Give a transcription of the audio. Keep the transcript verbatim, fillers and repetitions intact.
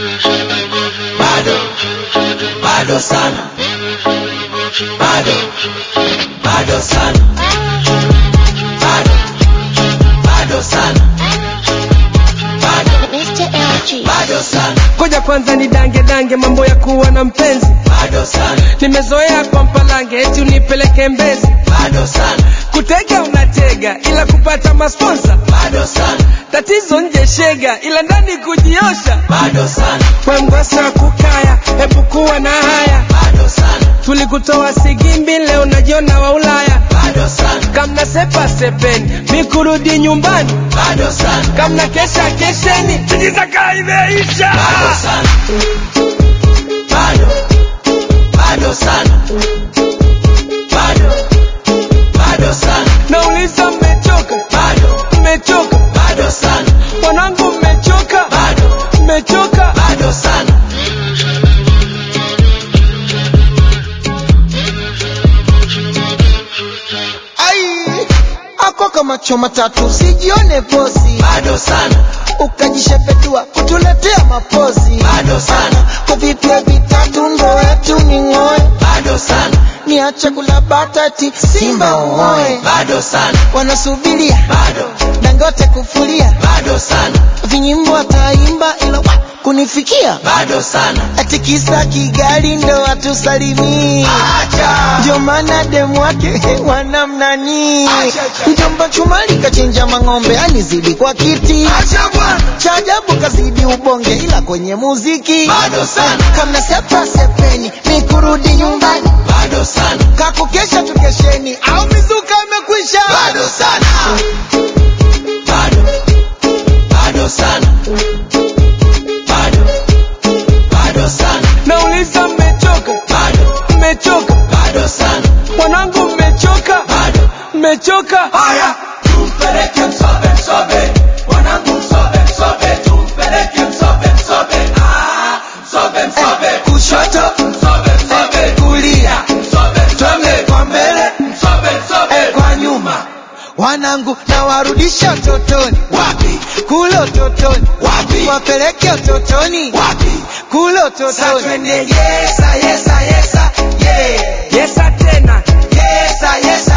bado, bado sana, bado, bado sana, bado, bado sana, bado, mister L G. bado sana, Koja kwanza ni dange dange mambo ya kuwa na mpenzi. bado sana, Nimezoea kwa mpalange eti unipeleke Mbezi. bado sana, Kutega unatega ila kupata masponsa. bado sana, Tatizo nje shega ila ndani kujiosha. bado sana, We mgosa kukaya hebu kuwa na haya. bado sana, Tulikutoa Sigimbi leo najiona wa Ulaya. bado sana, Kamna sepa sepeni mikurudi nyumbani. bado sana, Kamna kesha kesheni tujitaka imeisha. bado sana, bado, bado sana, bado, bado sana, Nauliza mmechoka, bado, mmechoka, bado sana, wanangu mmechoka, bado, mmechoka. bado sana, Ai, ako kama choma tatu usijione bosi, bado sana, ukajishepedua kutuletea mapozi. bado sana, Kwa vipya vitatu ndo wetu ni ngoe, bado sana, niache kula batati Simba uoe. bado sana, Wanasubiria bado, Dangote kufulia, bado sana, vinyimbo ataimba ila wa, kunifikia bado sana, ati kisa Kigali ndo watusalimii. acha, Ndio maana demu wake wanamnani. Acha. Mjomba Chumali kachinja mang'ombe anizidi kwa kiti. acha bwana, Cha ajabu kazidi ubonge ila kwenye muziki. bado sana, Kama sepa sepeni ni kurudi nyumbani. bado sana, Kakukesha tukesheni au mizuka imekwisha. bado sana, bado, bado sana, bado, bado sana, Nauliza mmechoka, bado, mmechoka, bado sana, wanangu mmechoka, bado. mmechoka. Haya, tumpeleke Msobe, Msobe, wanangu Msobe, Msobe, tumpeleke Msobe, Msobe, ah, Msobe, Msobe, Kushoto Msobe, Msobe, kulia Msobe, Msobe, kwa mbele Msobe, Msobe, kwa nyuma. Wanangu na warudisha utotoni, wapi, kule utotoni, wapi, wapeleke utotoni, wapi, kule sasa utotoni. twende yesa, yesa, yesa, yeah, Yesa tena, yesa, yesa,